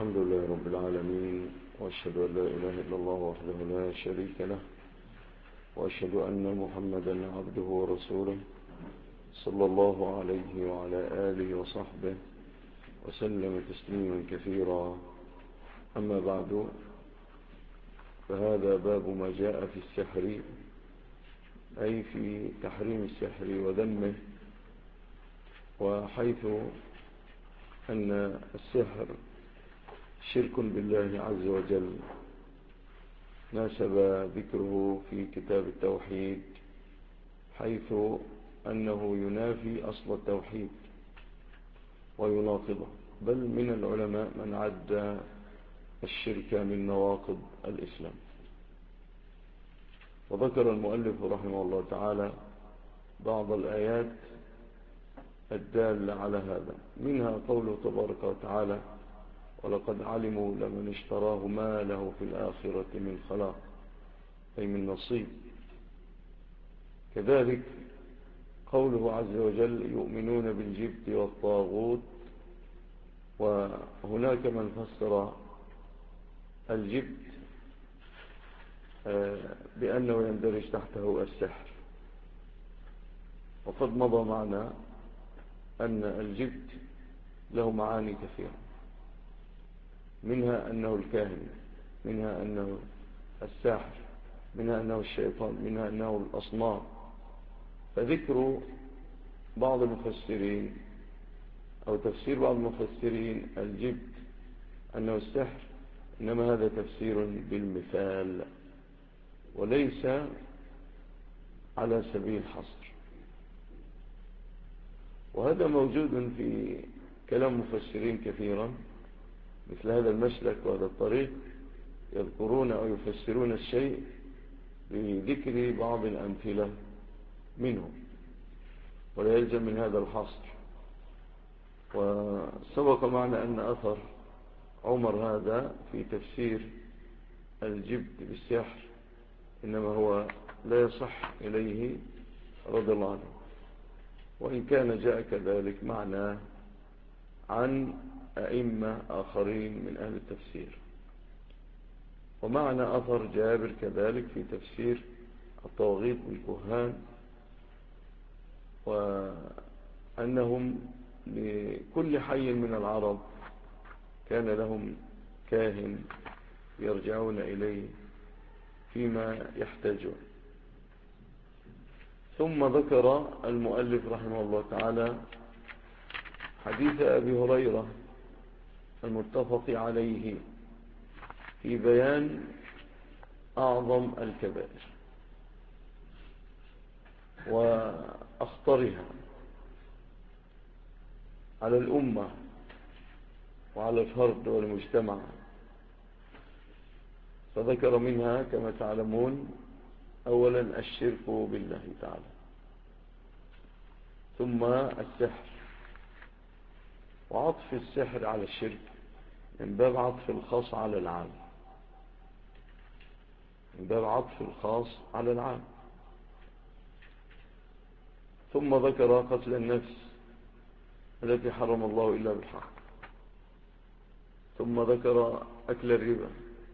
الحمد لله رب العالمين، وأشهد أن لا إله إلا الله وحده لا شريك له، وأشهد أن محمدا عبده ورسوله صلى الله عليه وعلى آله وصحبه وسلم تسليما كثيرا. أما بعد، فهذا باب ما جاء في السحر، أي في تحريم السحر وذمه، وحيث أن السحر شرك بالله عز وجل ناسب ذكره في كتاب التوحيد، حيث أنه ينافي أصل التوحيد ويناقضه، بل من العلماء من عد الشرك من نواقض الإسلام. وذكر المؤلف رحمه الله تعالى بعض الآيات الدالة على هذا، منها قوله تبارك وتعالى: ولقد علموا لمن اشتراه ما له في الآخرة من خلاق، أي من نصيب. كذلك قوله عز وجل: يؤمنون بالجبت والطاغوت. وهناك من فسر الجبت بأنه يندرج تحته السحر، وقد مضى معنا أن الجبت له معاني كثيرة، منها أنه الكاهن، منها أنه الساحر، منها أنه الشيطان، منها أنه الأصنام. فذكر بعض المفسرين أو تفسير بعض المفسرين الجبت أنه السحر، إنما هذا تفسير بالمثال وليس على سبيل الحصر، وهذا موجود في كلام مفسرين كثيرا مثل هذا المسلك وهذا الطريق، يذكرون أو يفسرون الشيء بذكر بعض الأمثلة منه، ولا يلزم من هذا الحصر. وسبق معنا أن أثر عمر هذا في تفسير الجبت بالسحر إنما هو لا يصح إليه رضي الله عنه، وإن كان جاء كذلك معناه عن أئمة آخرين من أهل التفسير. ومعنى أثر جابر كذلك في تفسير الطواغيت بالكهان، وأنهم لكل حي من العرب كان لهم كاهن يرجعون إليه فيما يحتاجون. ثم ذكر المؤلف رحمه الله تعالى حديث أبي هريرة المتفق عليه في بيان أعظم الكبائر وأخطرها على الأمة وعلى الفرد والمجتمع. فذكر منها كما تعلمون أولا الشرك بالله تعالى، ثم السحر، وعطف السحر على الشرك من باب عطف الخاص على العام، من باب عطف الخاص على العام. ثم ذكر قتل النفس التي حرم الله إلا بالحق، ثم ذكر أكل الربا،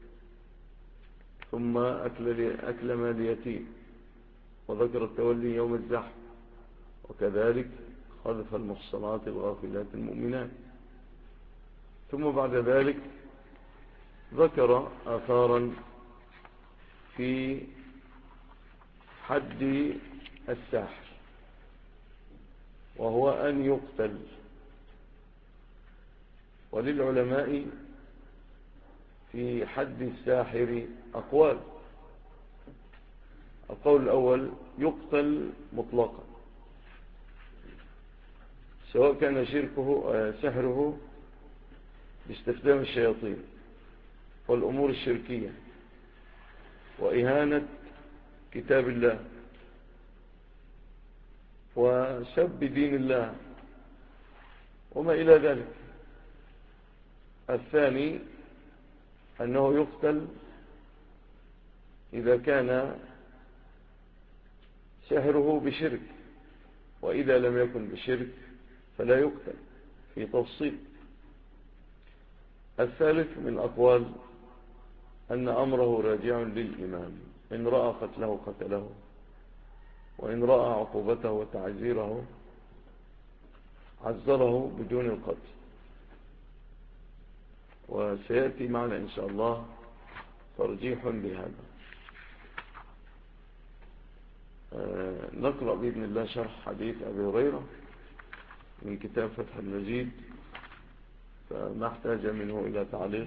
ثم أكل مال اليتيم، وذكر التولي يوم الزحف، وكذلك خذف المحصنات الغافلات المؤمنات. ثم بعد ذلك ذكر آثارا في حد الساحر، وهو أن يقتل. وللعلماء في حد الساحر أقوال. القول الأول: يقتل مطلقا، سواء كان سحره باستخدام الشياطين والأمور الشركية وإهانة كتاب الله وسب دين الله وما إلى ذلك. الثاني أنه يقتل إذا كان سحره بشرك، وإذا لم يكن بشرك فلا يقتل، في تفصيل. الثالث من أقوال أن أمره راجع للإمام، إن رأى قتله قتله، وإن رأى عقوبته وتعزيره عزره بدون القتل. وسيأتي معنا إن شاء الله ترجيح لهذا. نقرأ بإذن الله شرح حديث أبي هريرة من كتاب فتح المجيد، فما احتاج منه إلى تعليق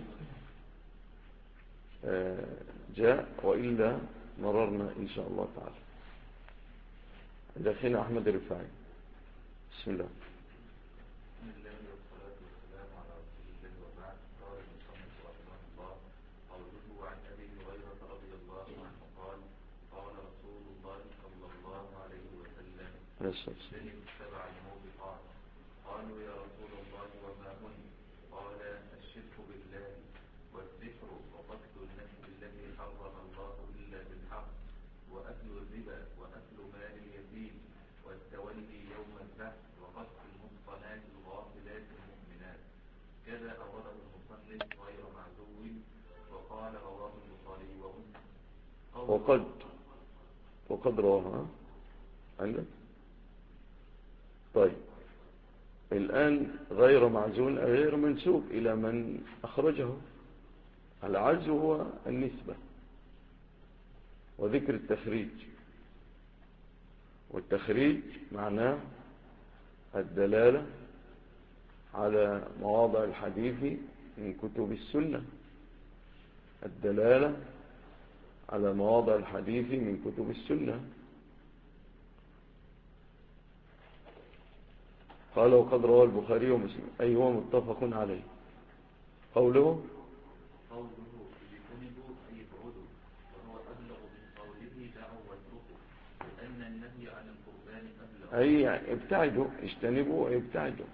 جاء، وإلا مررنا إن شاء الله تعالى. داخلنا أحمد الرفاعي. بسم الله. بسم الله والصلاة والسلام على رسول الله وبعد. قال المصنف رحمه الله قوله عن أبي هريرة رضي الله عنه قال قال رسول الله صلى الله عليه وسلم اجتنبوا السبع الموبقات. قالوا يا رسول الله وما هن؟ قال الشرك بالله والذكر وقتل النفس التي حرم الله إلا بالحق وأكل الربا وأكل مال اليتيم والتولي يوم البعث وقتل المحصنات الغافلات المؤمنات. كذا أورده المصنف غير معزو، وقال رواه البخاري ومسلم. وقد رواها عندك. طيب، الآن غير معزول غير منسوب إلى من أخرجه. العزو هو النسبة وذكر التخريج، والتخريج معناه الدلالة على مواضع الحديث من كتب السنة، الدلالة على مواضع الحديث من كتب السنة. قال وقد رواه البخاري ومسلم، أي هو متفق عليه. قوله اجتنبوا أي ابعدوا، وهو أبلغ من قوله دعوا واتركوا، لأن النهي عن القربان أبلغ. أي ابتعدوا، اجتنبوا أي ابتعدوا.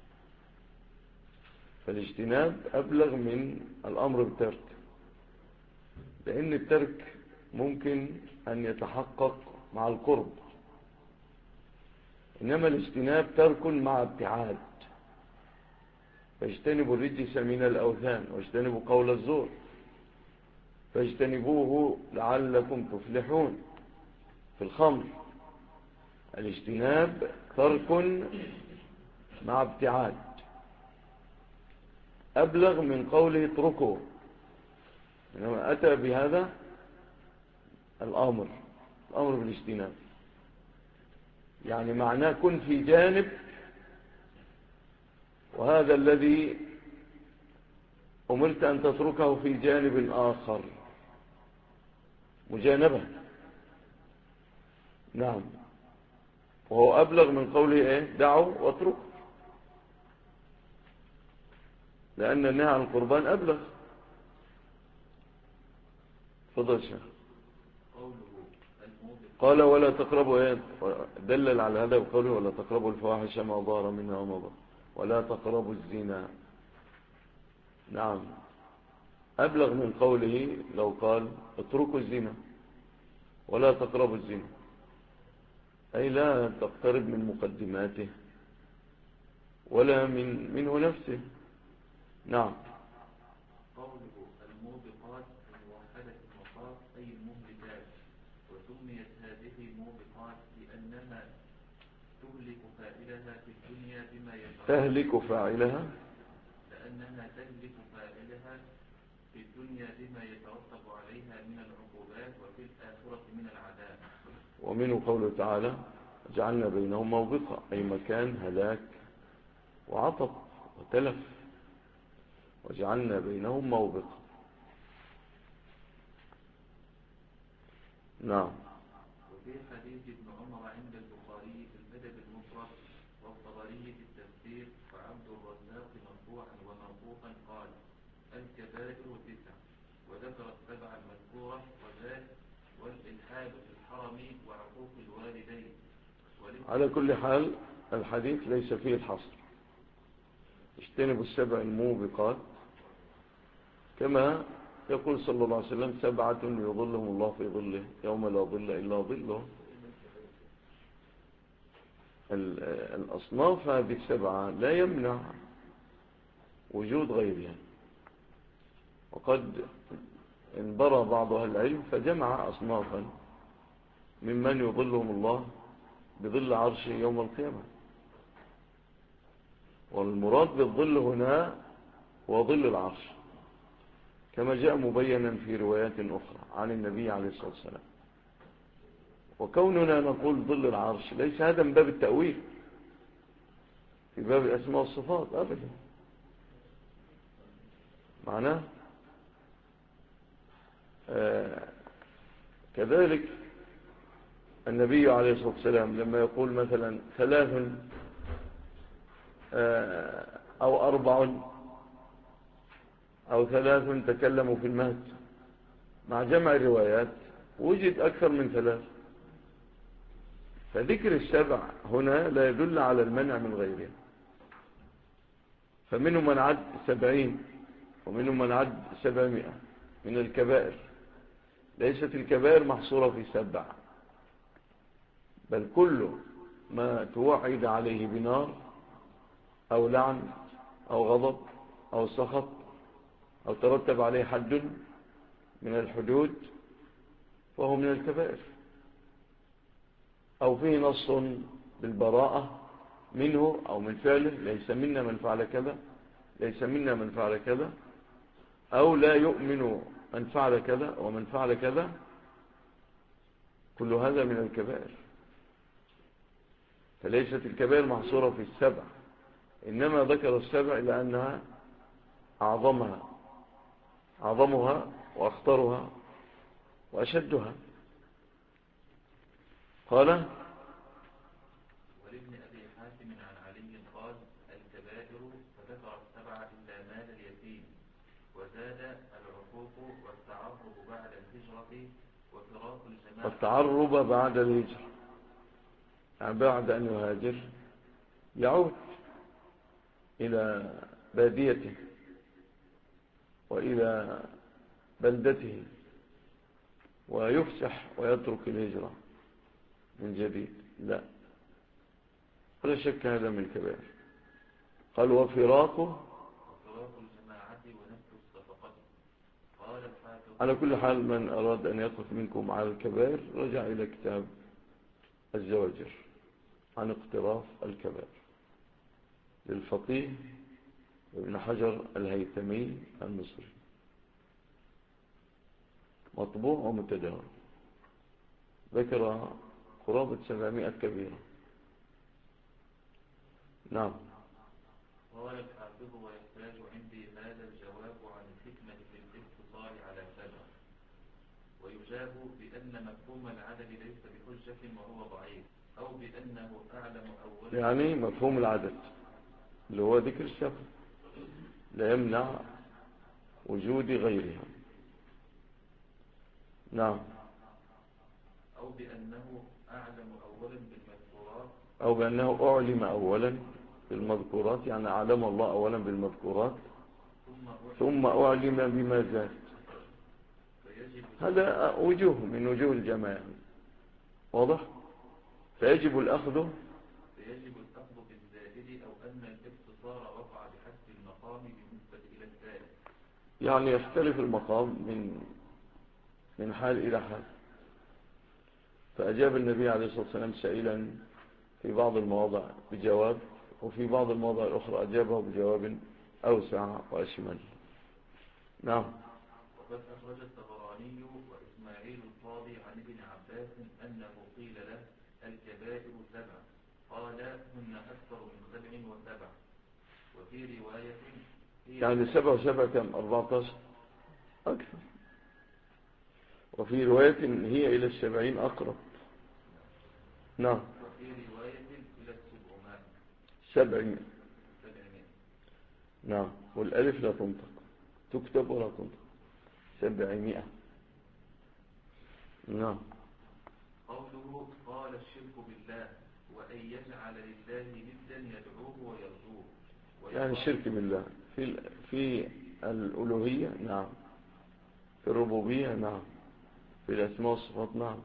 فالاجتناب أبلغ من الأمر بالترك، لأن الترك ممكن أن يتحقق مع القرب، إنما الاجتناب ترك مع ابتعاد. فاجتنبوا الرجس من الأوثان واجتنبوا قول الزور فاجتنبوه لعلكم تفلحون. في الخمر الاجتناب ترك مع ابتعاد، أبلغ من قوله اتركوا، إنما أتى بهذا الأمر بالاجتناب، يعني معناه كن في جانب، وهذا الذي أمرت أن تتركه في جانب آخر، مجانبة. نعم، وهو أبلغ من قوله إيه؟ دعوا واتركوا، لأن النهي عن القربان أبلغ. فضل شيخ. قال ولا تقربوا إيه؟ دلل على هذا وقوله ولا تقربوا الفواحش ما ظهر منها وما بطن ولا تقربوا الزنا. نعم، أبلغ من قوله لو قال اتركوا الزنا ولا تقربوا الزنا، أي لا تقترب من مقدماته ولا منه نفسه. نعم. قوله الموبقات الموحدة المصاف أي المهلكات، وسميت هذه موبقات لأنها تهلك فاعلها في الدنيا بما يترتب تهلك فاعلها، لأنها تهلك فاعلها في الدنيا بما يترتب عليها من العقوبات وفي الآخرة من العذاب. ومنه قوله تعالى جعلنا بينهم موبقة، أي مكان هلاك وعطب وتلف، وجعلنا بينهم موبقة. نعم. وفي حديث ابن عمر عند البخاري في الأدب المفرد والطبري في التفسير وعبد الرزاق مرفوعا وموقوفا قال الكبائر 9، وذكر السبع المذكورة وذاك والإلحاد في الحرم وعقوق الوالدين. على كل حال الحديث ليس فيه الحصر، اجتنبوا السبع الموبقات، كما يقول صلى الله عليه وسلم 7 يظلهم الله في ظله يوم لا ظل إلا ظله. الأصناف هذه 7 لا يمنع وجود غيرها، وقد انبرى بعض أهل العلم فجمع أصنافا ممن يظلهم الله بظل عرشه يوم القيامة. والمراد بالظل هنا وظل العرش كما جاء مبينا في روايات أخرى عن النبي عليه الصلاة والسلام. وكوننا نقول ظل العرش ليس هذا من باب التأويل في باب الأسماء والصفات أبدا. معناه كذلك النبي عليه الصلاة والسلام لما يقول مثلا 3 أو 4 أو 3 تكلموا في المهد، مع جمع الروايات وجد أكثر من 3. فذكر السبع هنا لا يدل على المنع من غيره. فمنهم من عد 70 ومنهم من عد 700 من الكبائر. ليست الكبائر محصورة في 7، بل كل ما توعد عليه بنار أو لعن أو غضب أو سخط أو ترتب عليه حد من الحدود فهو من الكبائر، أو فيه نص بالبراءة منه أو من فعله، ليس منا من فعل كذا، ليس منا من فعل كذا، أو لا يؤمن من فعل كذا ومن فعل كذا، كل هذا من الكبائر. فليست الكبائر محصورة في 7، إنما ذكر 7 لأنها أعظمها وأخطرها وأشدها. قال ولابن أبي حاتم عن علي قال الكبائر فذكر 7 إلا مال اليتيم، وزاد العقوق والتعرب بعد الهجرة وفراق الجماعة. والتعرب بعد الهجرة يعني بعد أن يهاجر يعود إلى باديته وإلى بلدته ويفسح ويترك الهجرة من جديد، لا شك هذا من الكبائر. قال وفراق الجماعة ونفس الصفقة. قال الحافظ على كل حال من أراد أن يقف منكم على الكبائر رجع إلى كتاب الزواجر عن اقتراف الكبائر للفقيه ابن حجر الهيثمي المصري، مطبوع ومتداول، ذكر قرابة 700 كبيرة. نعم. قال الحافظ ويحتاج عندي هذا الجواب عن الحكمة في الاقتصار على 7، ويجاب بأن مفهوم العدد ليس بحجة وهو ضعيف، أو بأنه أعلم أولا. يعني مفهوم العدد اللي هو ذكر 7 لا يمنع وجود غيرها. نعم. أو بأنه أعلم أولا بالمذكورات، أو بأنه أعلم أولا بالمذكورات، يعني أعلم الله أولا بالمذكورات ثم أعلم بما زاد. هذا وجوه من وجوه الجماعة، واضح؟ فيجب الأخذ بالزائد، أو أن الاقتصار وقع بحسب المقام بالنسبة إلى الزائد، يعني يختلف المقام من حال إلى حال. فأجاب النبي عليه الصلاة والسلام سائلا في بعض المواضع بجواب، وفي بعض المواضع الأخرى أجابه بجواب أوسع وأشمل. نعم. وقد أخرج الطبراني وإسماعيل القاضي عن ابن عباس أنه قيل له الكبائر 7، قال هن أكثر من 7 و7. وفي رواية يعني 7 و7 كم؟ 14 أكثر. وفي رواية هي إلى 70 أقرب. نعم. وفي رواية إلى 700. نعم. والألف لا تنطق، تكتب ولا تنطق. 700. نعم. قوله قال الشرك بالله وأن يجعل لله ندا يدعوه ويرجوه، يعني الشرك بالله في الألوهية، نعم، في الربوبية، نعم، في الأسماء والصفات، نعم.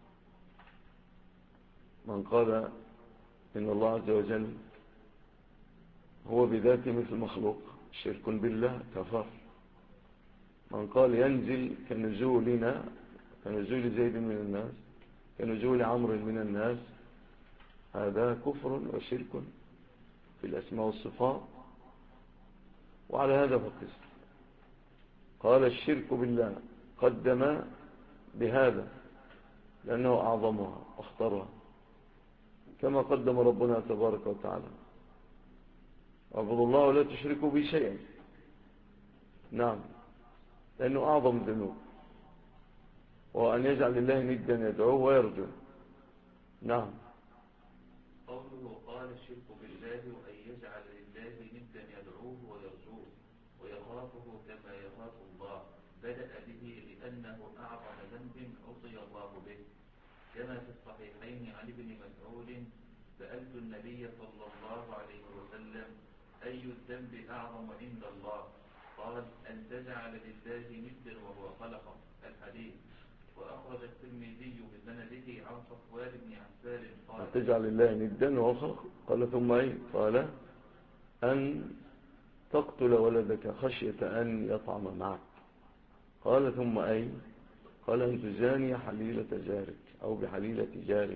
من قال إن الله عز وجل هو بذاته مثل مخلوق شرك بالله كفر. من قال ينزل كنزولنا، كنزول زيد من الناس، كنزول عمرو من الناس، هذا كفر وشرك في الأسماء والصفات. وعلى هذا فقس. قال الشرك بالله قدم بهذا لأنه أعظمها واختارها، كما قدم ربنا تبارك وتعالى: اعبدوا الله ولا تشركوا به شيئا. نعم، لأنه أعظم الذنوب، وأن يجعل الله ندا يدعوه ويرجو. نعم. قوله قال الشرك بالله وأن يجعل لله ندا يدعوه ويرجوه ويخافه كما يخاف الله، بدأ به لأنه أعظم ذنب عصي الله به، كما في الصحيحين عن ابن مسعود: سألت النبي صلى الله عليه وسلم: أي الذنب أعظم عند الله؟ قال: أن تجعل لله ندا وهو خلقه. الحديث. وأخرج الترمذي بسنده عن صفوان بن عسال قال: أن تجعل لله ندا وهو خلقه. قال: ثم أي؟ قال: أن تقتل ولدك خشية أن يطعم معك. قال: ثم أي؟ قال: أن تزاني حليلة جارك أو بحليلة جارك.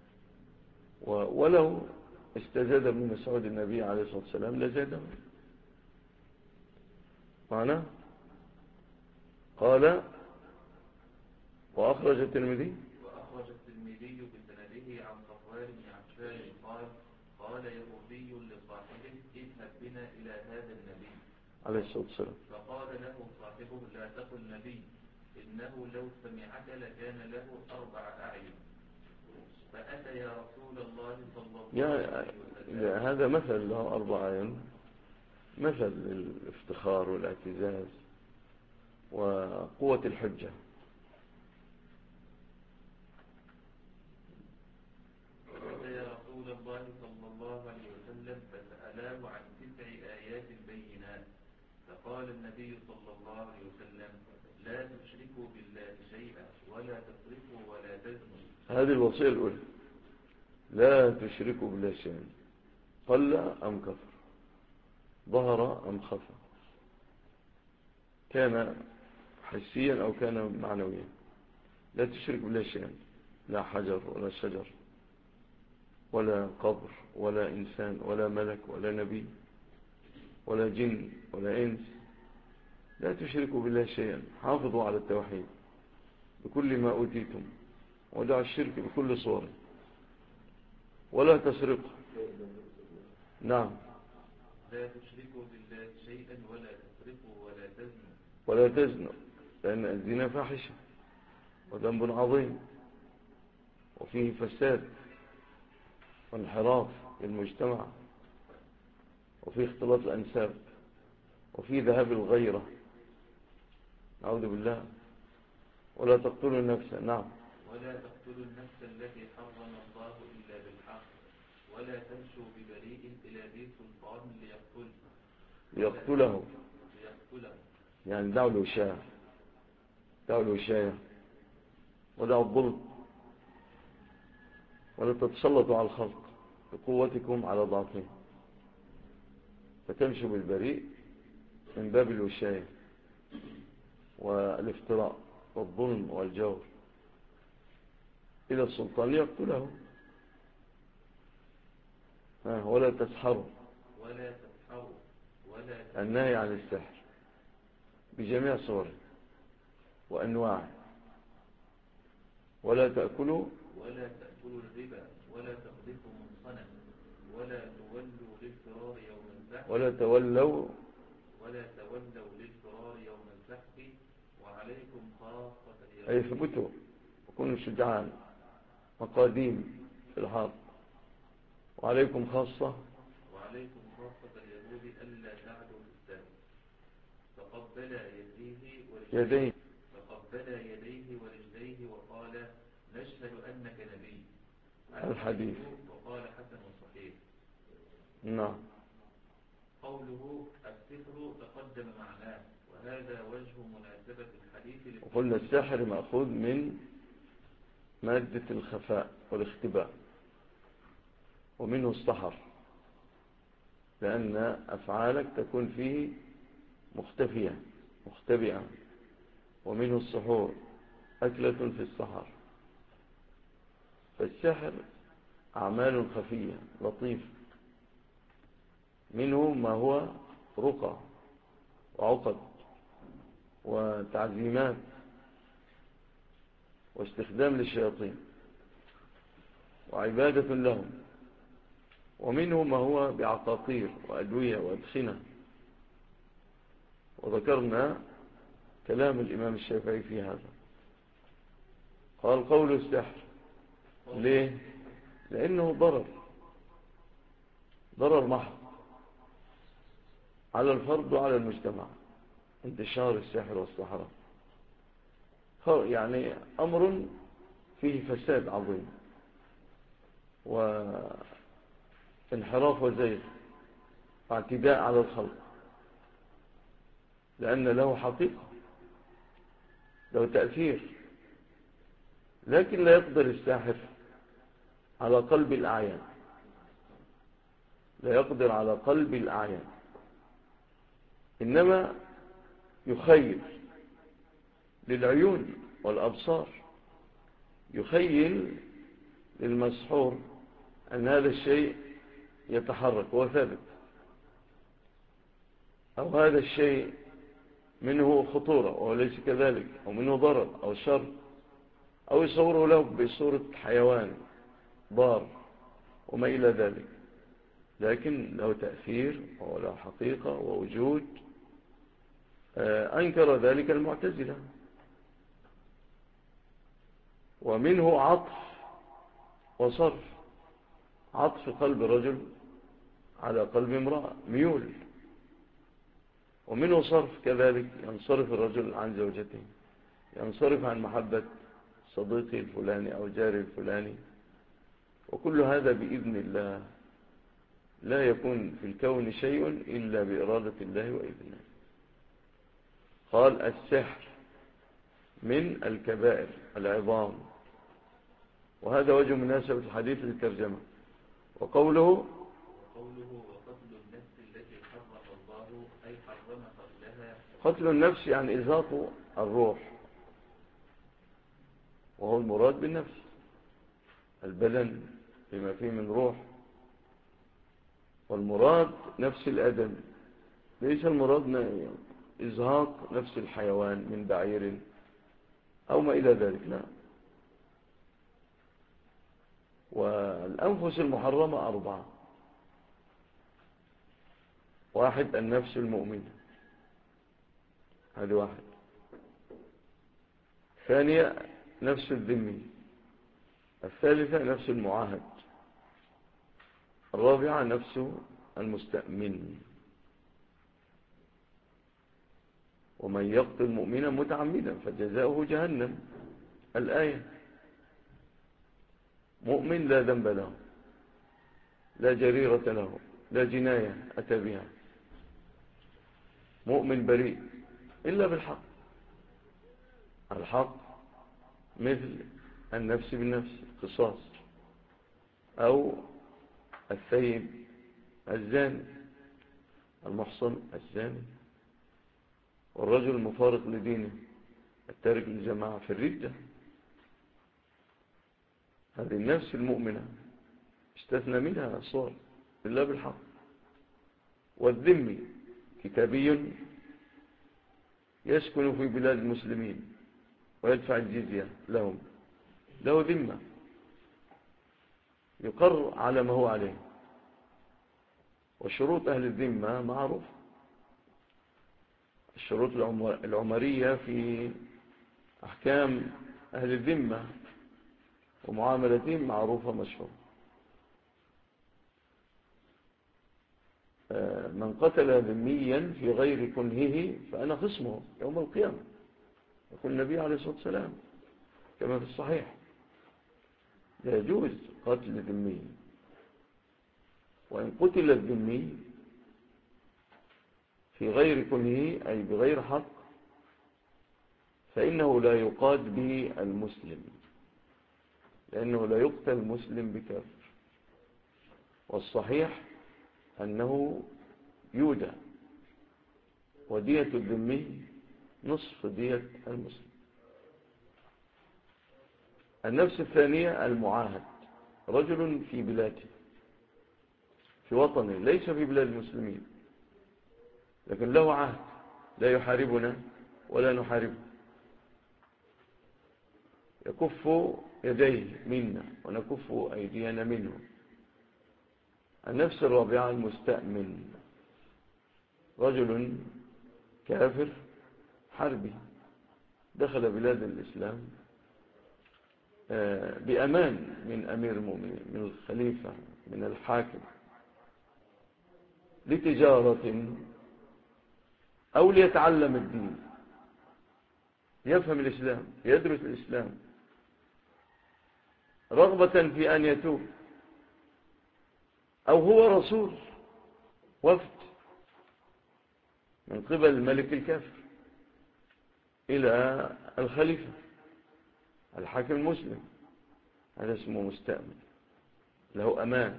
ولو استزاد ابن مسعود النبي عليه الصلاة والسلام لزاده معنا. قال: وأخرج الترمذي بسنده عن صفوان بن عسال قال: قال يهودي لصاحبه: اذهب بنا إلى هذا النبي عليه الصلاة والسلام. فقال له صاحبه: لا تقل نبي، إنه لو سمعك لكان له 4 أعين. فأتى يا رسول الله صلى الله عليه وسلم. هذا مثل له 4 أعين، مثل الافتخار والاعتزاز وقوة الحجة. فأتى يا رسول الله صلى الله عليه وسلم فسألاه عن 9 آيات بينات، فقال النبي صلى الله عليه وسلم: لا تشركوا بالله شيئا ولا تسرقوا ولا تزنوا. هذه الوصية الأولى: لا تشركوا بالله شيئا، قل أم كفر، ظهر أم خفى، كان حسيا أو كان معنويا. لا تشرك بالله شيئا، لا حجر ولا شجر ولا قبر ولا إنسان ولا ملك ولا نبي ولا جن ولا إنس. لا تشركوا بالله شيئا، حافظوا على التوحيد بكل ما أوتيتم، ودعوا الشرك بكل صوره، ولا تسرقوا. نعم. لا تشركوا بالله شيئا ولا تسرقوا ولا تزنوا. ولا تزنوا، لأن الزنا فاحشة وذنب عظيم، وفيه فساد وانحراف للمجتمع، وفيه اختلاط الأنساب، وفيه ذهاب الغيرة، نعوذ بالله. ولا تقتلوا النفس. نعم. ولا تقتلوا النفس التي حرم الله إلا بالحق، ولا تمشوا ببريء إلى ذي سلطان ليقتله. يعني دعوا الوشاية، دعوا الوشاية ودعوا الظلم، ولا تتسلطوا على الخلق بقوتكم على ضعفهم، فتمشوا بالبريء من باب الوشاية والافتراء والظلم والجور إلى السلطان ليقتله. ولا تسحروا. النهي عن السحر بجميع صوره وأنواعه. ولا تأكلوا الربا ولا تقذفوا محصنا ولا تولوا للفرار يوم الزحف للفرار يوم الزحف. وعليكم خاصة أي ثبتوا وكونوا شجعان مقاديم في الحرب. وعليكم خاصة اليهود ألا تعدوا في السبت. فقبل يديه ورجليه وقال: نشهد أنك نبي. الحديث. وقال حسن صحيح. نعم. قوله السحر تقدم معناه، وهذا وجه مناسبة الحديث. وقلنا السحر مأخوذ من مادة الخفاء والاختباء، ومنه السحر، لأن أفعالك تكون فيه مختبئة، ومنه السحور، أكلة في السحر. فالسحر أعمال خفية لطيفة، منه ما هو رقى وعقد وتعزيمات واستخدام للشياطين وعبادة لهم، ومنه ما هو بعقاقير وأدوية وأدخنة. وذكرنا كلام الإمام الشافعي في هذا. قال قول السحر. ليه؟ لأنه ضرر محض على الفرد وعلى المجتمع، انتشار السحر والسحرة، يعني أمر فيه فساد عظيم وانحراف وزيغ واعتداء على الخلق، لأن له حقيقة، له تأثير، لكن لا يقدر الساحر على قلب الأعيان، لا يقدر على قلب الأعيان، إنما يخيل للعيون والأبصار، يخيل للمسحور أن هذا الشيء يتحرك وثابت، أو هذا الشيء منه خطورة أو ليس كذلك، أو منه ضرر أو شر، أو يصوره له بصورة حيوان ضار وما إلى ذلك، لكن له تأثير وله حقيقة ووجود. أنكر ذلك المعتزلة. ومنه عطف وصرف، عطف قلب رجل على قلب امرأة، ميول. ومنه صرف كذلك، ينصرف الرجل عن زوجته، ينصرف عن محبة صديقه الفلاني أو جاره الفلاني، وكل هذا بإذن الله، لا يكون في الكون شيء إلا بإرادة الله وإذنه. قال السحر من الكبائر العظام، وهذا وجه مناسبة الحديث للترجمة. وقوله وقتل النفس التي حرم الله أي حرم قتلها. قتل النفس يعني إزهاق الروح، وهو المراد بالنفس البدن بما فيه من روح، والمراد نفس الأدم، ليس المراد إزهاق نفس الحيوان من بعير أو ما إلى ذلك، لا. والأنفس المحرمة 4: 1 النفس المؤمنة، هذه 1. 2 نفس الذمي. 3 نفس المعاهد. 4 نفس المستأمن. ومن يقتل مؤمنا متعمدا فجزاؤه جهنم، الآية. مؤمن لا ذنب له، لا جريرة له، لا جناية أتى بها، مؤمن بريء إلا بالحق. الحق مثل النفس بالنفس، قصاص، أو الثيب الزاني، المحصن الزاني، والرجل المفارق لدينه التارك للجماعة في الردة. هذه النفس المؤمنة استثنى منها صور إلا بالحق. والذمي كتابي يسكن في بلاد المسلمين ويدفع الجزية لهم، له ذمة، يقر على ما هو عليه. وشروط أهل الذمة معروف، الشروط العمرية في أحكام أهل الذمة ومعاملتهم معروفة مشهورة. من قتل ذميا في غير كنهه فأنا خصمه يوم القيامة، يقول النبي عليه الصلاة والسلام كما في الصحيح. لا يجوز قتل ذمي، وإن قتل الذمي في غير كنهه أي بغير حق فإنه لا يقاد به المسلم، لأنه لا يقتل المسلم بكافر. والصحيح أنه يودى، ودية الذمي نصف دية المسلم. النفس الثانية المعاهد، رجل في بلاده في وطنه ليس في بلاد المسلمين، لكن له عهد لا يحاربنا ولا نحاربه، يكف يديه منا ونكف أيدينا منه. النفس الرابعة المستأمن، رجل كافر حربي دخل بلاد الإسلام بأمان من أمير المؤمنين، من الخليفة، من الحاكم، لتجارة أو ليتعلم الدين، يفهم الإسلام، يدرس الإسلام، رغبة في أن يتوب، أو هو رسول وفد من قبل الملك الكافر إلى الخليفة الحاكم المسلم، هذا اسمه مستأمن، له أمان.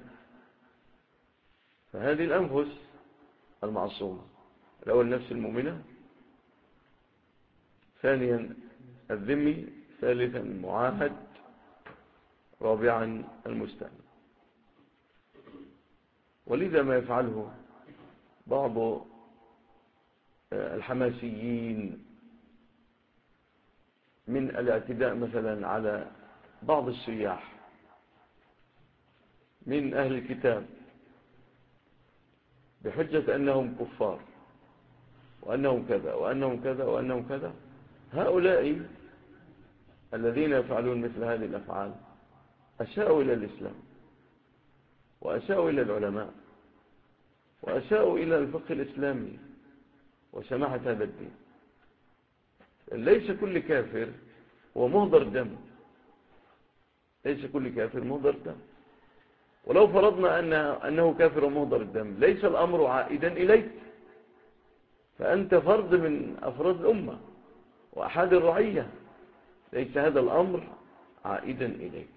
فهذه الأنفس المعصومة، الأول النفس المؤمنة، ثانيا الذمي، ثالثا المعاهد، رابعا المستأمن. ولذا ما يفعله بعض الحماسيين من الاعتداء مثلا على بعض السياح من أهل الكتاب بحجة أنهم كفار وأنهم كذا وأنهم كذا وأنهم كذا، هؤلاء الذين يفعلون مثل هذه الأفعال أساءوا إلى الإسلام، وأساءوا إلى العلماء، وأساءوا إلى الفقه الإسلامي وسماحة هذا الدين. ليس كل كافر هو مهدر دم، ليس كل كافر مهدر دم. ولو فرضنا أنه كافر ومهدر الدم، ليس الأمر عائدا إليك، فأنت فرد من أفراد الأمة وأحد الرعية، ليس هذا الأمر عائدا إليك.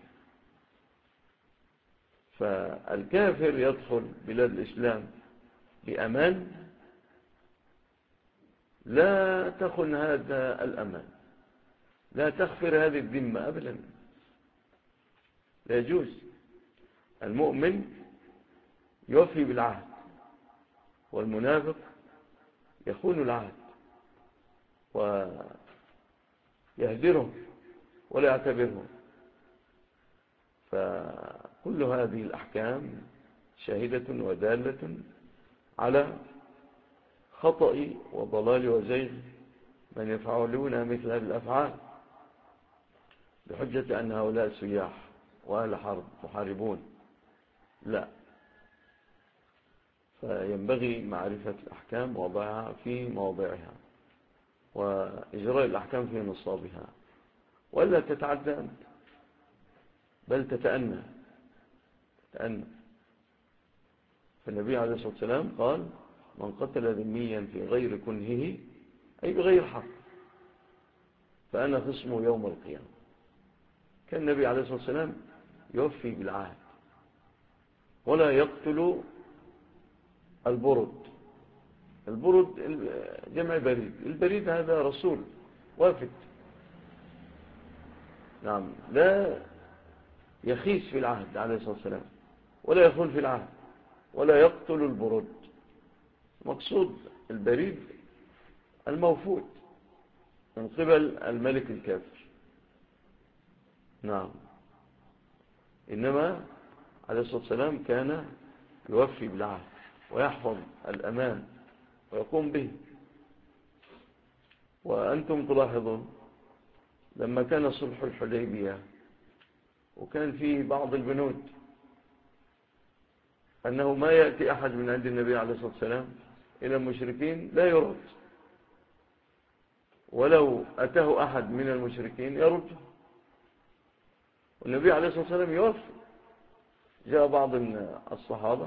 فالكافر يدخل بلاد الإسلام بأمان، لا تخن هذا الأمان، لا تغفر هذه الذمة أبدا، لا يجوز. المؤمن يوفي بالعهد، والمنافق يخون العهد ويهدره ولا يعتبره. فكل هذه الأحكام شاهدة ودالة على خطأ وضلال وزيغ من يفعلون مثل هذه الأفعال بحجة أن هؤلاء سياح وأهل حرب محاربون. لا، فينبغي معرفة الأحكام ووضعها في مواضعها وإجراء الأحكام في نصابها، ولا تتعدى أنت، بل تتأنى. فالنبي عليه الصلاة والسلام قال: من قتل ذميا في غير كنهه، أي بغير حق، فأنا خصمه يوم القيامة. كان النبي عليه الصلاة والسلام يوفي بالعهد ولا يقتل البرد. البرد جمع بريد، البريد هذا رسول وافد، نعم، لا يخيس في العهد عليه الصلاة والسلام ولا يخون في العهد ولا يقتل البرد. مقصود البريد الموفود من قبل الملك الكافر، نعم. إنما عليه الصلاة والسلام كان يوفي بالعهد ويحفظ الأمان ويقوم به. وأنتم تلاحظون لما كان صلح الحديبية وكان فيه بعض البنود أنه ما يأتي أحد من عند النبي عليه الصلاة والسلام إلى المشركين لا يرد، ولو أتاه أحد من المشركين يرد، والنبي عليه الصلاة والسلام يوفي. جاء بعض الصحابة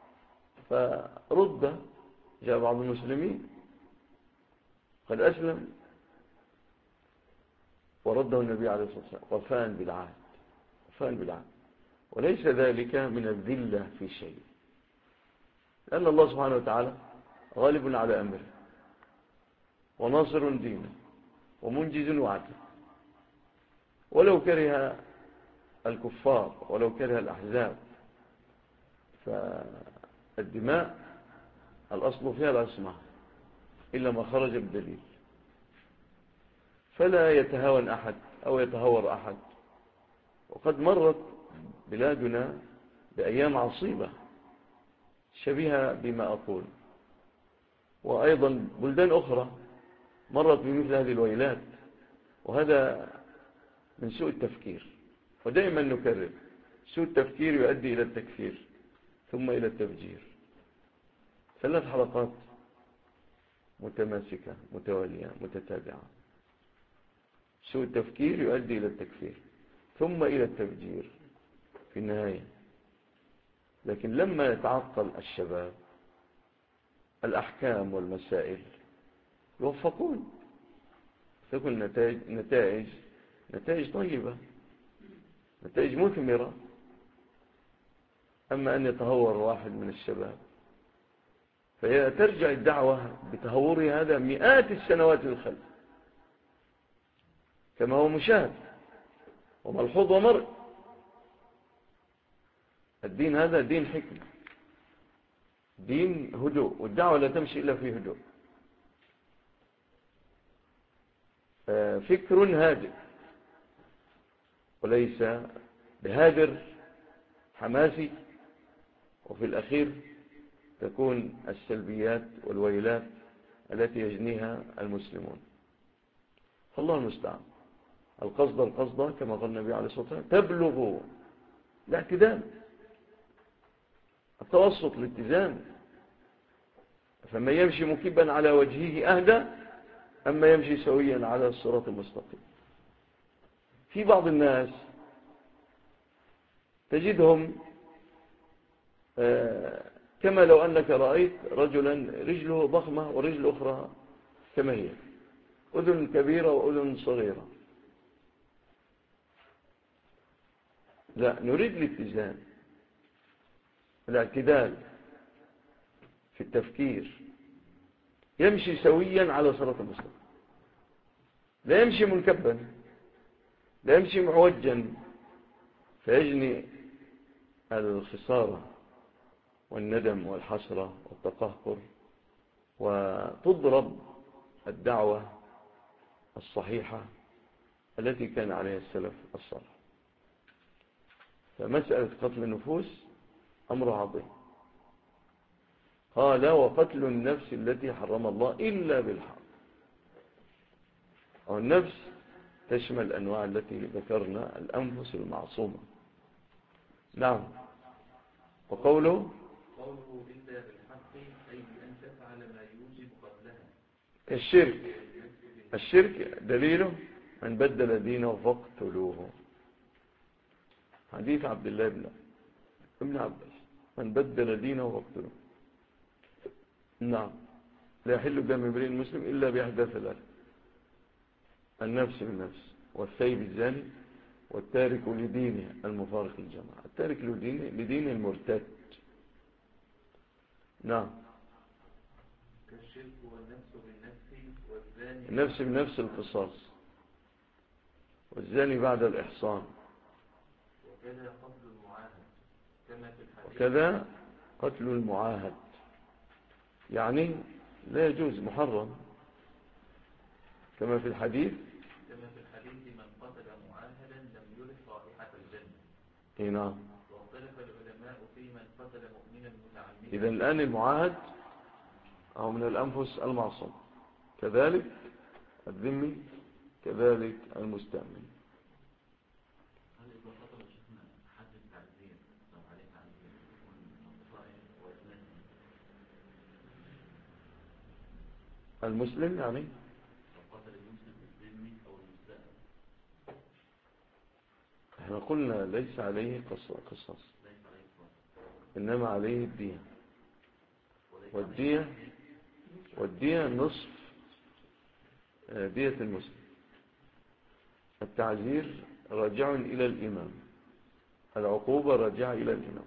فرد، جاء بعض المسلمين قد أسلم ورده النبي عليه الصلاة والسلام وفاء بالعهد، وفاء بالعهد. وليس ذلك من الذلة في شيء، لأن الله سبحانه وتعالى غالب على أمره، وناصر دينه ومنجز وعده، ولو كره الكفار ولو كره الأحزاب. فالدماء الأصل فيها العصمة إلا ما خرج بدليل، فلا يتهاون أحد أو يتهور أحد. وقد مرت بلادنا بأيام عصيبة شبيهة بما أقول، وأيضا بلدان أخرى مرت بمثل هذه الويلات، وهذا من سوء التفكير. ودائما نكرر: سوء التفكير يؤدي إلى التكفير ثم إلى التفجير. 3 حلقات متماسكة متوالية متتابعة. سوء التفكير يؤدي إلى التكفير ثم إلى التفجير في النهاية. لكن لما يتعطل الشباب الأحكام والمسائل يوفقون، تكون نتائج طيبة، نتائج مثمرة. أما أن يتهور واحد من الشباب فترجع الدعوة بتهوره هذا مئات السنوات للخلف، كما هو مشاهد وملحوظ ومرء. الدين هذا دين حكمة، دين هدوء، والدعوة لا تمشي إلا في هدوء. فكر هادئ وليس بهادر حماسي، وفي الأخير تكون السلبيات والويلات التي يجنيها المسلمون. فالله المستعان. القصد كما قال النبي عليه الصلاة والسلام: تبلغ الاعتدال، التوسط، الاتزان. فما يمشي مكبا على وجهه أهدى أما يمشي سويا على الصراط المستقيم. في بعض الناس تجدهم كما لو أنك رأيت رجلا رجله ضخمة ورجل أخرى كما هي، أذن كبيرة وأذن صغيرة. لا، نريد الاتزان، الاعتدال في التفكير، يمشي سويا على صراط المستقيم، لا يمشي منكبا، لا يمشي معوجا فيجني الخسارة والندم والحسرة والتقهقر، وتضرب الدعوة الصحيحة التي كان عليها السلف الصالح. فمسألة قتل النفوس أمر عظيم. قال: وقتل النفس التي حرم الله إلا بالحق. والنفس تشمل الأنواع التي ذكرنا، الأنفس المعصومة. نعم. وقوله إلا بالحق أي أن تفعل ما يوجب قتلها. الشرك دليله: من بدل دينه فاقتلوه. حديث عبد الله بن عباس: من بدل دينه فاقتلوه. نعم. لا يحل دم امرئ مسلم إلا بإحدى 3: النفس بالنفس، والثيب الزاني، والتارك لدينه المفارق للجماعة. التارك لدينه المرتد. نعم. كالشرك والنفس بالنفس والزاني. النفس بالنفس القصاص، والزاني بعد الإحصان. وكذا قتل المعاهد كما في الحديث. وكذا قتل المعاهد، يعني لا يجوز، محرم، كما في الحديث: من قتل معاهدا لم يرح رائحة الجنة. نعم. واختلف العلماء في من قتل مؤمنا متعمدا. إذن الآن المعاهد أو من الأنفس المعصوم، كذلك الذمي، كذلك المستأمن. هل إذا قتل شيخنا حد التعزير أو عليه تعزير يكون صائم وإذن المسلم يعني قتل المسلم الذمي أو المستأمن؟ احنا قلنا ليس عليه قصاص، إنما عليه الدية. والدية نصف دية المسلم. التعزير راجع إلى الإمام، العقوبة راجعة إلى الإمام.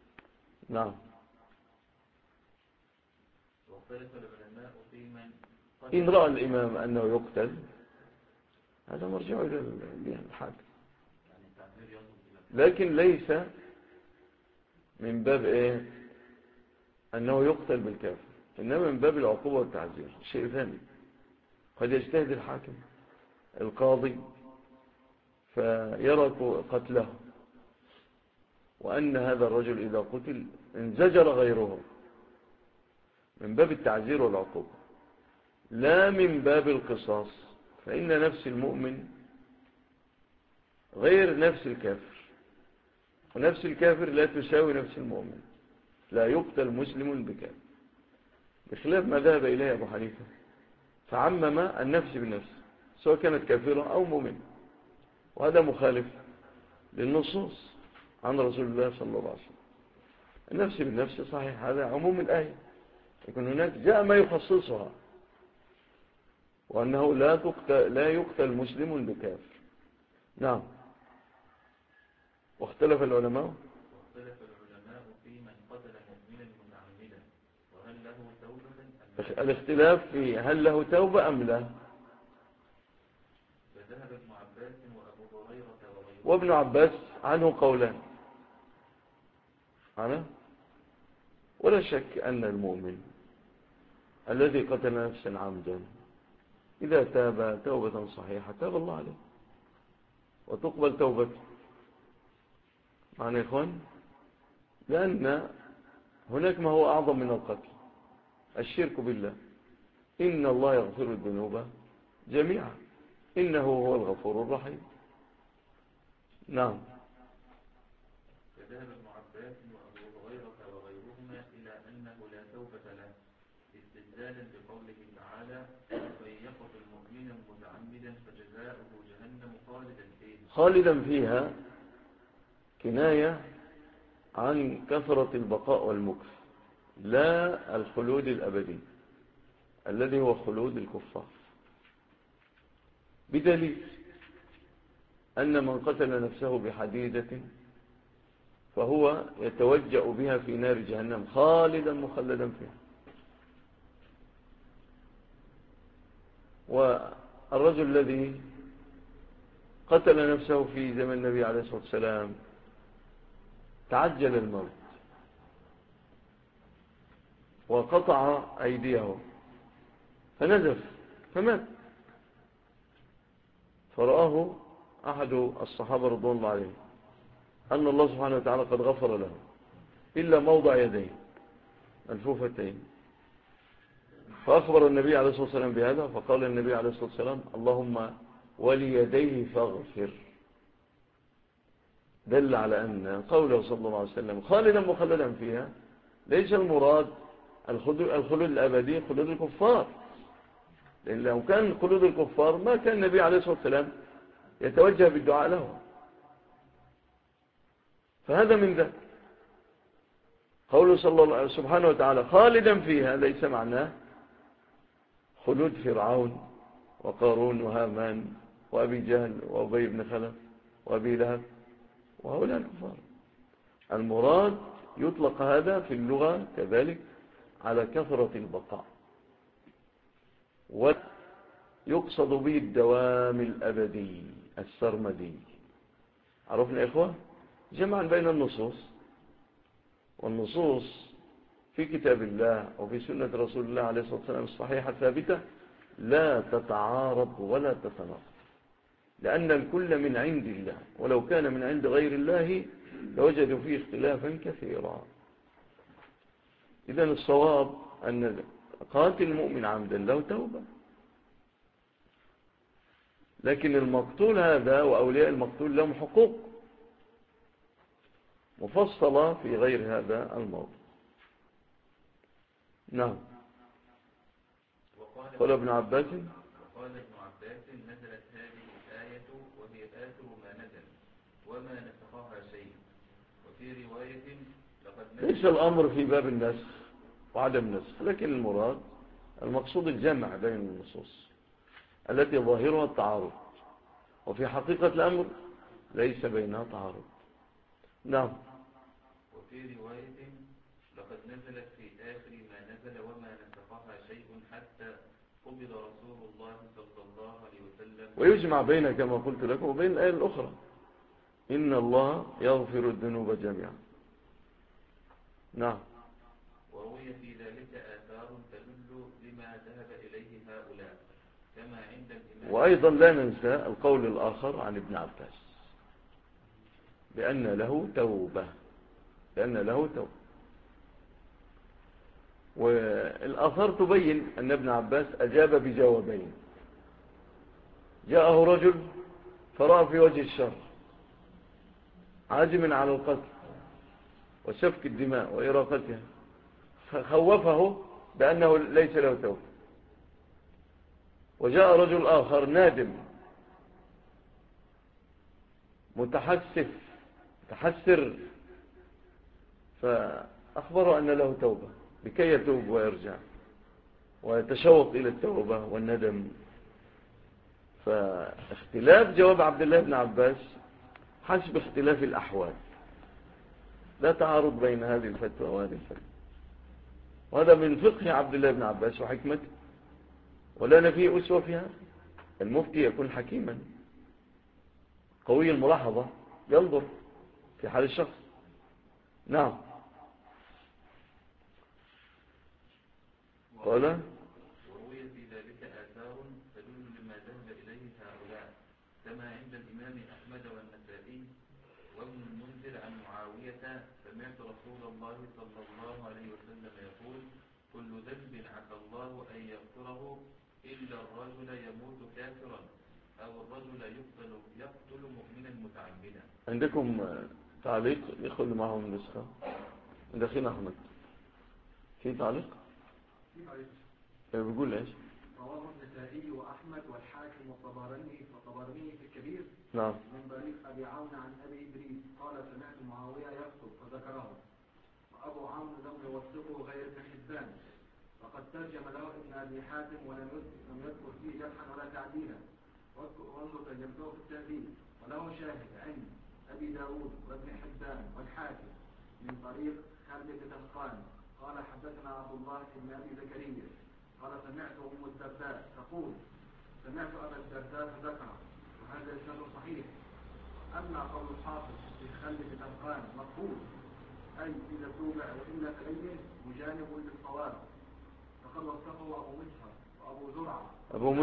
نعم. واختلف العلماء في من إن رأى الإمام أنه يقتل هذا مرجع إلى الحاكم، لكن ليس من باب أنه يقتل بالكافر، إنما من باب العقوبة والتعزير، شيء ثاني. قد يجتهد الحاكم القاضي فيرى قتله، وأن هذا الرجل إذا قتل انزجر غيره، من باب التعزير والعقوبة، لا من باب القصاص، فإن نفس المؤمن غير نفس الكافر، ونفس الكافر لا تساوي نفس المؤمن، لا يقتل مسلم بكافر، بخلاف ما ذهب إليه أبو حنيفة، فعمم النفس بالنفس سواء كانت كافرة أو مؤمنة، وهذا مخالف للنصوص عن رسول الله صلى الله عليه وسلم. النفس بالنفس صحيح، هذا عموم الآية، لكن هناك جاء ما يخصصها، وأنه لا يقتل مسلم بكافر. نعم. واختلف العلماء في من قتل مؤمنا متعمدا وهل له توبة. الاختلاف في هل له توبة أم لا. فذهب ابن عباس وأبو هريرة وغيره، وابن عباس عنه قولان، ولا شك أن المؤمن الذي قتل نفسا عمدا إذا تاب توبة صحيحة تاب الله عليه وتقبل توبته. معنى يا إخوان، لأن هناك ما هو أعظم من القتل، الشرك بالله. إن الله يغفر الذنوب جميعا إنه هو الغفور الرحيم. نعم. فذهب ابن عباس وأبو هريرة وغيرهما إلى أنه لا توبة له، استدلالا بقوله تعالى: فإن يقتل مؤمنا متعمدا فجزاؤه جهنم خالدا فيها، كناية عن كثرة البقاء والمكث، لا الخلود الأبدي الذي هو خلود الكفار، بدليل أن من قتل نفسه بحديدة فهو يتوجأ بها في نار جهنم خالدا مخلدا فيها. والرجل الذي قتل نفسه في زمن النبي عليه الصلاة والسلام تعجل الموت وقطع أيديه فنزف فمات، فرآه أحد الصحابة رضوان الله عليهم أن الله سبحانه وتعالى قد غفر له إلا موضع يديه ملفوفتين، فأخبر النبي عليه الصلاة والسلام بهذا، فقال النبي عليه الصلاة والسلام: اللهم وليديه فاغفر. دل على أن قوله صلى الله عليه وسلم خالدا مخلدا فيها ليس المراد الخلود الأبدي خلود الكفار، لأن لو كان خلود الكفار ما كان النبي عليه الصلاة والسلام يتوجه بالدعاء له. فهذا من ذلك قوله صلى الله سبحانه وتعالى خالدا فيها ليس معناه خلود فرعون وقارون وهامان وأبي جهل وأبي بن خلف وأبي لهب وهؤلاء الكفار. المراد يطلق هذا في اللغة كذلك على كثرة البقاء، ويقصد به الدوام الأبدي السرمدي. عرفنا يا إخوة جمعا بين النصوص، والنصوص في كتاب الله وفي سنة رسول الله عليه الصلاة والسلام الصحيحة الثابتة لا تتعارض ولا تتناقض، لأن الكل من عند الله، ولو كان من عند غير الله لوجدوا فيه اختلافا كثيرا. إذن الصواب أن قاتل المؤمن عمدا له توبة، لكن المقتول هذا وأولياء المقتول لهم حقوق مفصلة في غير هذا الموضوع. نعم. قال ابن عباس نزلت هذه الآية وهي آخر ما نزل وما نسخها شيء. وفي رواية ليس الأمر في باب النسخ وعدم النسخ، لكن المقصود الجمع بين النصوص التي ظاهرها التعارض، وفي حقيقة الأمر ليس بينها تعارض. نعم. وفي رواية لقد نزلت في آخر ما نزل وما نسخها شيء حتى قبض رسول الله صلى الله عليه وسلم. ويجمع بين كما قلت لكم وبين الآية الأخرى إن الله يغفر الذنوب جميعا. نعم. وروي في ذلك آثار تدل لما ذهب إليه هؤلاء كما عند الإمام. وأيضا لا ننسى القول الآخر عن ابن عباس بأن له توبة، والآثار تبين أن ابن عباس أجاب بجوابين. جاءه رجل فرأى في وجه الشر عازم على القتل وسفك الدماء وإراقتها، فخوفه بأنه ليس له توبة. وجاء رجل آخر نادم متحسر فأخبره أن له توبة لكي يتوب ويرجع ويتشوق إلى التوبة والندم. فاختلاف جواب عبد الله بن عباس حسب اختلاف الأحوال، لا تعارض بين هذه الفتوى وهذه الفتوى. وهذا من فقه عبد الله بن عباس وحكمته، ولا نفي أسوة في هذا. المفتي يكون حكيما قوي الملاحظة، ينظر في حال الشخص. نعم. قال وروي في ذلك آثار تدل لما ذهب إليه هؤلاء كما عند الإمام أحمد والنسائي وابن المنذر عن معاوية سمعت رسول الله صلى الله عليه وسلم يقول كل ذنب عسى الله أن يغفره إلا الرجل يموت كافرا أو الرجل يقتل مؤمنا متعمدا. عندكم تعليق يدخل معهم نسخة عند أخينا أحمد؟ في تعليق؟ بيقول ايش؟ رواه النسائي وأحمد والحاكم والطبراني في الكبير. نعم. من طريق أبي عون عن أبي إدريس قال سمعت معاوية يخطب فذكره، وأبو عون لم يوثقه غير ابن حبان، وقد ترجم له ابن أبي حاتم ولم يذكر فيه جرحا ولا تعديلا، وانظر ترجمته في التهذيب. وله شاهد عند أبي داود وابن حبان والحاكم من طريق خالد بن دهقان قال حدثنا عبد الله بن أبي زكريا قال سمعت أم الدرداء تقول سمعت أبا الدرداء فذكر، وهذا إسناد صحيح. أما قول الحافظ في خالد بن دهقان مقبول، أي إذا توبع وإلا فليه مجانب للصواب، فقد وصفه أبو مسهر وأبو زرعة وأبو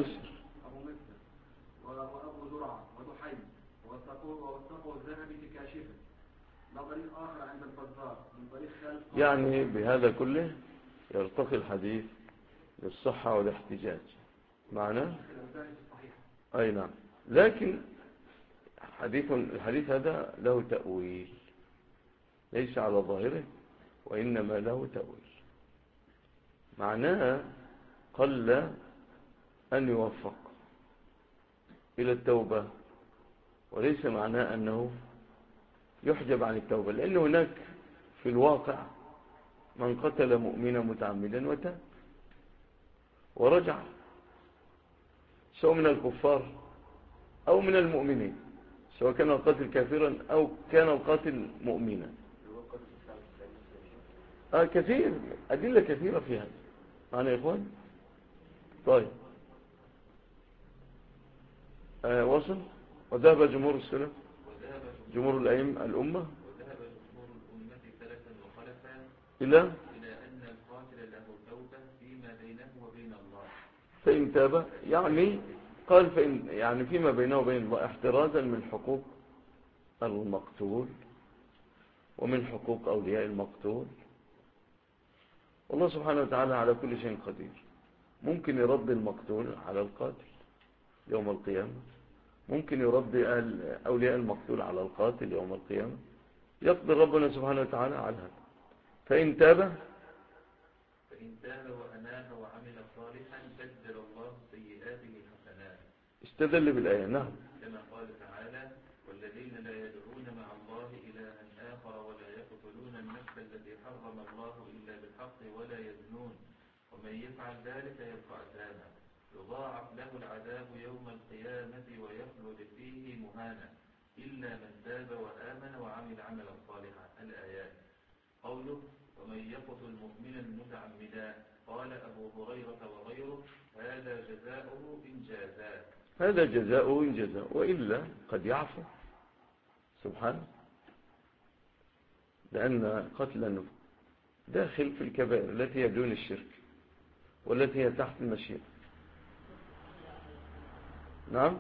زرعة ودحيم ووثقه الذهبي في كاشفه. لا طريق آخر عند البزار من طريق خالد. يعني بهذا كله يرتقي الحديث للصحة والاحتجاج معناه. أي نعم. لكن الحديث هذا له تأويل ليس على ظاهره، وإنما له تأويل. معناها قل أن يوفق إلى التوبة، وليس معناه أنه يحجب عن التوبة، لأن هناك في الواقع من قتل مؤمنا متعمدا وتاب ورجع، سواء من الكفار أو من المؤمنين، سواء كان القاتل كافرا أو كان القاتل مؤمنا. كثير أدلة كثيرة في هذا. معنا يا إخوان؟ طيب. وصل. وذهب جمهور السلف، جمهور الأمة وذهب جمهور الأمة سلفا وخلفا إلى أن القاتل له توبة فيما بينه وبين الله فإن تاب، يعني قال فإن يعني فيما بينه وبين الله احترازا من حقوق المقتول ومن حقوق أولياء المقتول. والله سبحانه وتعالى على كل شيء قدير. ممكن يرد المقتول على القاتل يوم القيامة، ممكن يرد أولياء المقتول على القاتل يوم القيامة. يقدر ربنا سبحانه وتعالى على هذا. فإن تاب وأناب وعمل صالحا بدل الله سيئاته حسنات. استدل بالآية. نعم. كما قال تعالى والذين لا يدعون مع الله إلها آخر ولا يقتلون النفس التي حرم الله إلا بالحق ولا يزنون ومن يفعل ذلك يلقى أثاما يضاعف له العذاب يوم القيامة ويخلد فيه مهانا إلا من تاب وآمن وعمل عملا صالحا. الآيات. قوله ومن يقتل مؤمنا متعمدا قال أبو هريرة وغيره هذا جزاؤه إن جازاه. هذا جزاؤه إن جزاء، وإلا قد يعفو سبحانه، لأن قتل النفس داخل في الكبائر التي هي دون الشرك والتي هي تحت المشيئة. نعم.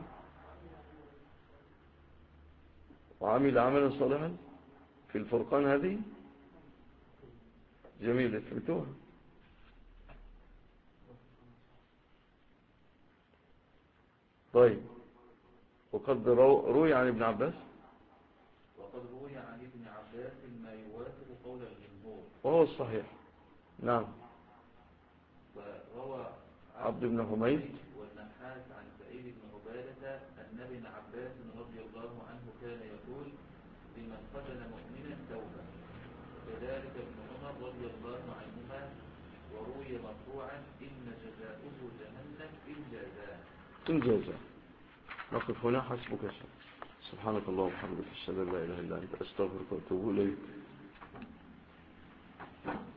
وعمل عملا صالحا في الفرقان، هذه جميلة فهمتوها. طيب، وقد روي عن ابن عباس، وقد روي عن ابن عباس ما يوافق قول الجمهور وهو الصحيح. نعم. وروى عبد بن حميد والنحاس عن سعيد بن عبادة أن ابن عباس رضي الله عنه كان يقول لمن قتل مؤمنا توبة، وكذلك ابن عمر رضي الله عنهما. وروي مرفوعا إن جزاؤه جهنم إن جازاه. إن جازاه. نقف هنا، حسبك يا شيخ. سبحانك اللهم وبحمدك، أشهد أن لا إله إلا أنت، أستغفرك وأتوب إليك.